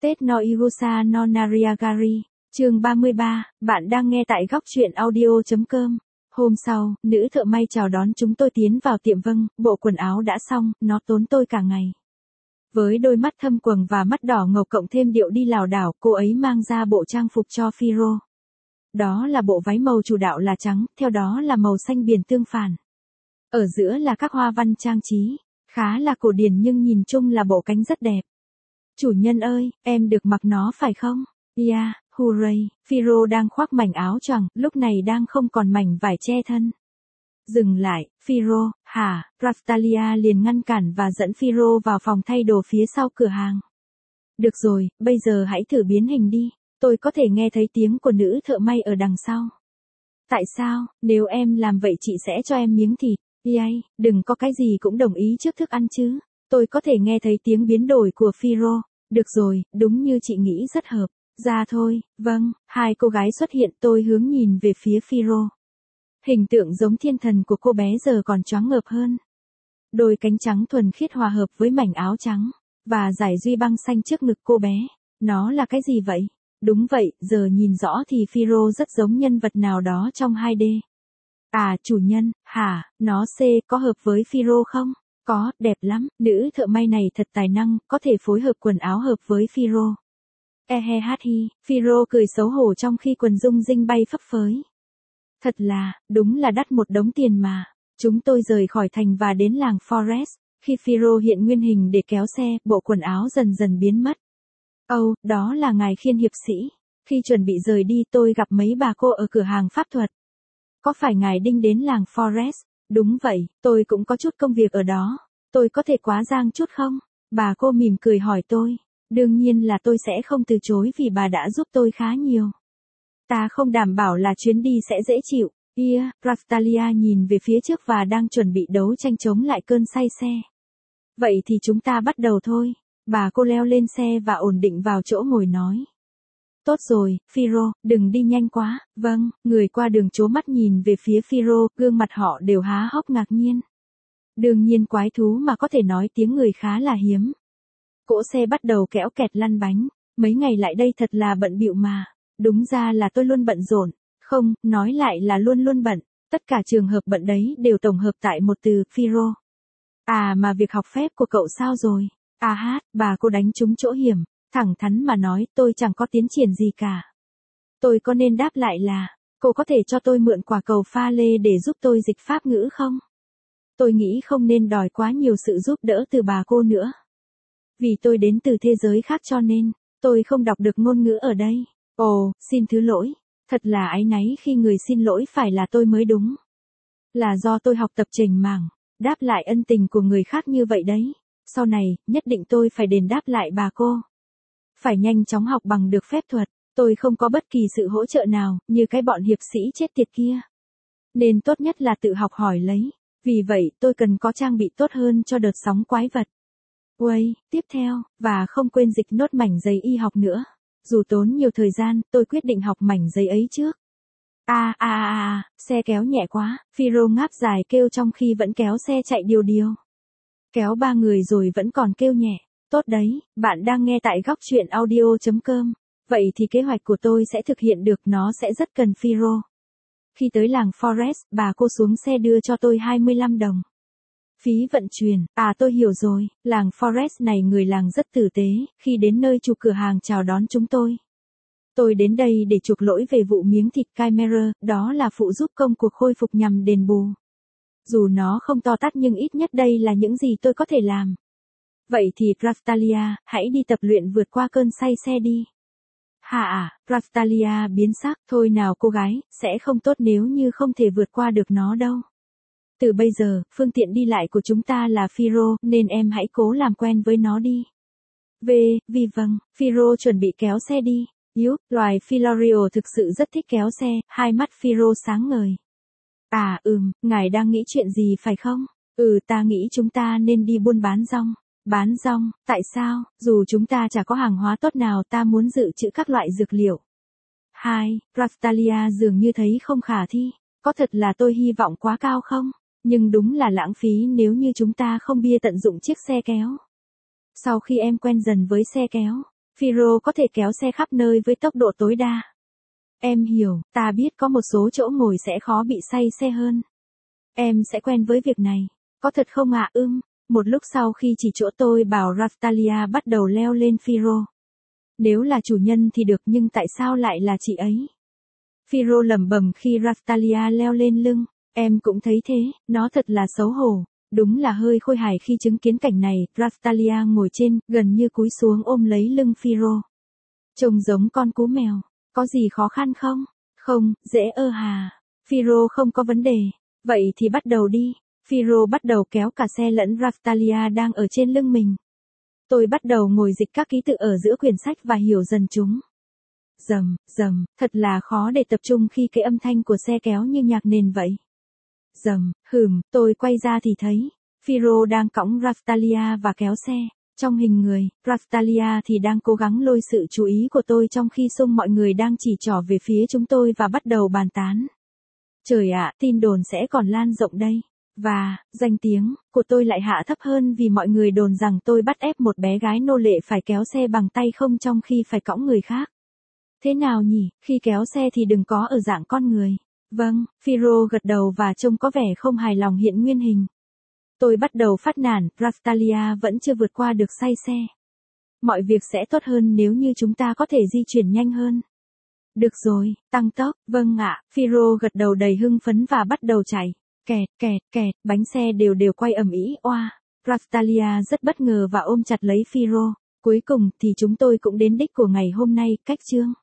Tết no Igosa no Nariagari, chương 33, bạn đang nghe tại góc truyện audio.com. Hôm sau, nữ thợ may chào đón chúng tôi tiến vào tiệm. Vâng, bộ quần áo đã xong, nó tốn tôi cả ngày. Với đôi mắt thâm quầng và mắt đỏ ngầu cộng thêm điệu đi lảo đảo, cô ấy mang ra bộ trang phục cho Firo. Đó là bộ váy màu chủ đạo là trắng, theo đó là màu xanh biển tương phản. Ở giữa là các hoa văn trang trí, khá là cổ điển nhưng nhìn chung là bộ cánh rất đẹp. Chủ nhân ơi, em được mặc nó phải không? Yeah, hooray, Firo đang khoác mảnh áo choàng, lúc này đang không còn mảnh vải che thân. Dừng lại, Firo, hả? Raftalia liền ngăn cản và dẫn Firo vào phòng thay đồ phía sau cửa hàng. Được rồi, bây giờ hãy thử biến hình đi, tôi có thể nghe thấy tiếng của nữ thợ may ở đằng sau. Tại sao, nếu em làm vậy chị sẽ cho em miếng thịt. Yay, đừng có cái gì cũng đồng ý trước thức ăn chứ. Tôi có thể nghe thấy tiếng biến đổi của Firo. Được rồi, đúng như chị nghĩ rất hợp. Ra thôi, vâng, hai cô gái xuất hiện, tôi hướng nhìn về phía Firo. Hình tượng giống thiên thần của cô bé giờ còn choáng ngợp hơn. Đôi cánh trắng thuần khiết hòa hợp với mảnh áo trắng, và dải duy băng xanh trước ngực cô bé. Nó là cái gì vậy? Đúng vậy, giờ nhìn rõ thì Firo rất giống nhân vật nào đó trong 2D. À, chủ nhân, hả, nó có hợp với Firo không? Có, đẹp lắm, nữ thợ may này thật tài năng, có thể phối hợp quần áo hợp với Firo. Hi, Firo cười xấu hổ trong khi quần rung rinh bay phấp phới. Thật là, đúng là đắt một đống tiền mà. Chúng tôi rời khỏi thành và đến làng Forest. Khi Firo hiện nguyên hình để kéo xe, bộ quần áo dần dần biến mất. Đó là ngài Khiên hiệp sĩ. Khi chuẩn bị rời đi tôi gặp mấy bà cô ở cửa hàng pháp thuật. Có phải ngài Đinh đến làng Forest? Đúng vậy, tôi cũng có chút công việc ở đó. Tôi có thể quá giang chút không? Bà cô mỉm cười hỏi tôi. Đương nhiên là tôi sẽ không từ chối vì bà đã giúp tôi khá nhiều. Ta không đảm bảo là chuyến đi sẽ dễ chịu. Raftalia nhìn về phía trước và đang chuẩn bị đấu tranh chống lại cơn say xe. Vậy thì chúng ta bắt đầu thôi. Bà cô leo lên xe và ổn định vào chỗ ngồi nói. Tốt rồi, Firo, đừng đi nhanh quá. Vâng, người qua đường trố mắt nhìn về phía Firo, gương mặt họ đều há hốc ngạc nhiên. Đương nhiên quái thú mà có thể nói tiếng người khá là hiếm. Cỗ xe bắt đầu kéo kẹt lăn bánh. Mấy ngày lại đây thật là bận bịu mà. Đúng ra là tôi luôn bận rộn. Không, nói lại là luôn luôn bận. Tất cả trường hợp bận đấy đều tổng hợp tại một từ, Firo. À mà việc học phép của cậu sao rồi? Bà cô đánh trúng chỗ hiểm. Thẳng thắn mà nói, tôi chẳng có tiến triển gì cả. Tôi có nên đáp lại là, cô có thể cho tôi mượn quả cầu pha lê để giúp tôi dịch pháp ngữ không? Tôi nghĩ không nên đòi quá nhiều sự giúp đỡ từ bà cô nữa. Vì tôi đến từ thế giới khác cho nên, tôi không đọc được ngôn ngữ ở đây. Xin thứ lỗi. Thật là áy náy khi người xin lỗi phải là tôi mới đúng. Là do tôi học tập trình mảng, đáp lại ân tình của người khác như vậy đấy. Sau này, nhất định tôi phải đền đáp lại bà cô. Phải nhanh chóng học bằng được phép thuật, tôi không có bất kỳ sự hỗ trợ nào, như cái bọn hiệp sĩ chết tiệt kia. Nên tốt nhất là tự học hỏi lấy, vì vậy tôi cần có trang bị tốt hơn cho đợt sóng quái vật. Tiếp theo, và không quên dịch nốt mảnh giấy y học nữa. Dù tốn nhiều thời gian, tôi quyết định học mảnh giấy ấy trước. Xe kéo nhẹ quá, Firo ngáp dài kêu trong khi vẫn kéo xe chạy điều. Kéo 3 người rồi vẫn còn kêu nhẹ. Tốt đấy, bạn đang nghe tại góc truyện audio.com. Vậy thì kế hoạch của tôi sẽ thực hiện được, nó sẽ rất cần Firo. Khi tới làng Forest, bà cô xuống xe đưa cho tôi 25 đồng. Phí vận chuyển, tôi hiểu rồi, làng Forest này người làng rất tử tế, khi đến nơi chủ cửa hàng chào đón chúng tôi. Tôi đến đây để chuộc lỗi về vụ miếng thịt Chimera, đó là phụ giúp công cuộc khôi phục nhằm đền bù. Dù nó không to tát nhưng ít nhất đây là những gì tôi có thể làm. Vậy thì Raftalia, hãy đi tập luyện vượt qua cơn say xe đi. Raftalia biến sắc, thôi nào cô gái, sẽ không tốt nếu như không thể vượt qua được nó đâu. Từ bây giờ, phương tiện đi lại của chúng ta là Firo, nên em hãy cố làm quen với nó đi. Vâng, Firo chuẩn bị kéo xe đi. Loài Filorio thực sự rất thích kéo xe, hai mắt Firo sáng ngời. Ngài đang nghĩ chuyện gì phải không? Ta nghĩ chúng ta nên đi buôn bán rong. Bán rong, tại sao? Dù chúng ta chả có hàng hóa tốt nào, ta muốn dự trữ các loại dược liệu. Raftalia dường như thấy không khả thi. Có thật là tôi hy vọng quá cao không? Nhưng đúng là lãng phí nếu như chúng ta không tận dụng chiếc xe kéo. Sau khi em quen dần với xe kéo, Phiro có thể kéo xe khắp nơi với tốc độ tối đa. Em hiểu, ta biết có một số chỗ ngồi sẽ khó bị say xe hơn. Em sẽ quen với việc này. Có thật không ạ? Một lúc sau khi chỉ chỗ tôi bảo Raftalia bắt đầu leo lên Phiro. Nếu là chủ nhân thì được nhưng tại sao lại là chị ấy? Phiro lẩm bẩm khi Raftalia leo lên lưng. Em cũng thấy thế, nó thật là xấu hổ. Đúng là hơi khôi hài khi chứng kiến cảnh này, Raftalia ngồi trên, gần như cúi xuống ôm lấy lưng Phiro. Trông giống con cú mèo. Có gì khó khăn không? Không, dễ hà. Phiro không có vấn đề. Vậy thì bắt đầu đi. Phiro bắt đầu kéo cả xe lẫn Raftalia đang ở trên lưng mình. Tôi bắt đầu ngồi dịch các ký tự ở giữa quyển sách và hiểu dần chúng. Rầm, rầm, thật là khó để tập trung khi cái âm thanh của xe kéo như nhạc nền vậy. Rầm, tôi quay ra thì thấy, Phiro đang cõng Raftalia và kéo xe. Trong hình người, Raftalia thì đang cố gắng lôi sự chú ý của tôi trong khi xung mọi người đang chỉ trỏ về phía chúng tôi và bắt đầu bàn tán. Trời ạ, tin đồn sẽ còn lan rộng đây. Và, danh tiếng của tôi lại hạ thấp hơn vì mọi người đồn rằng tôi bắt ép một bé gái nô lệ phải kéo xe bằng tay không trong khi phải cõng người khác. Thế nào nhỉ, khi kéo xe thì đừng có ở dạng con người. Vâng, Phiro gật đầu và trông có vẻ không hài lòng hiện nguyên hình. Tôi bắt đầu phát nản, Raftalia vẫn chưa vượt qua được say xe. Mọi việc sẽ tốt hơn nếu như chúng ta có thể di chuyển nhanh hơn. Được rồi, tăng tốc, vâng ạ, Phiro gật đầu đầy hưng phấn và bắt đầu chạy. Kẹt, kẹt, kẹt, bánh xe đều quay ầm ĩ, oa. Raftalia rất bất ngờ và ôm chặt lấy Phiro. Cuối cùng thì chúng tôi cũng đến đích của ngày hôm nay, cách chương.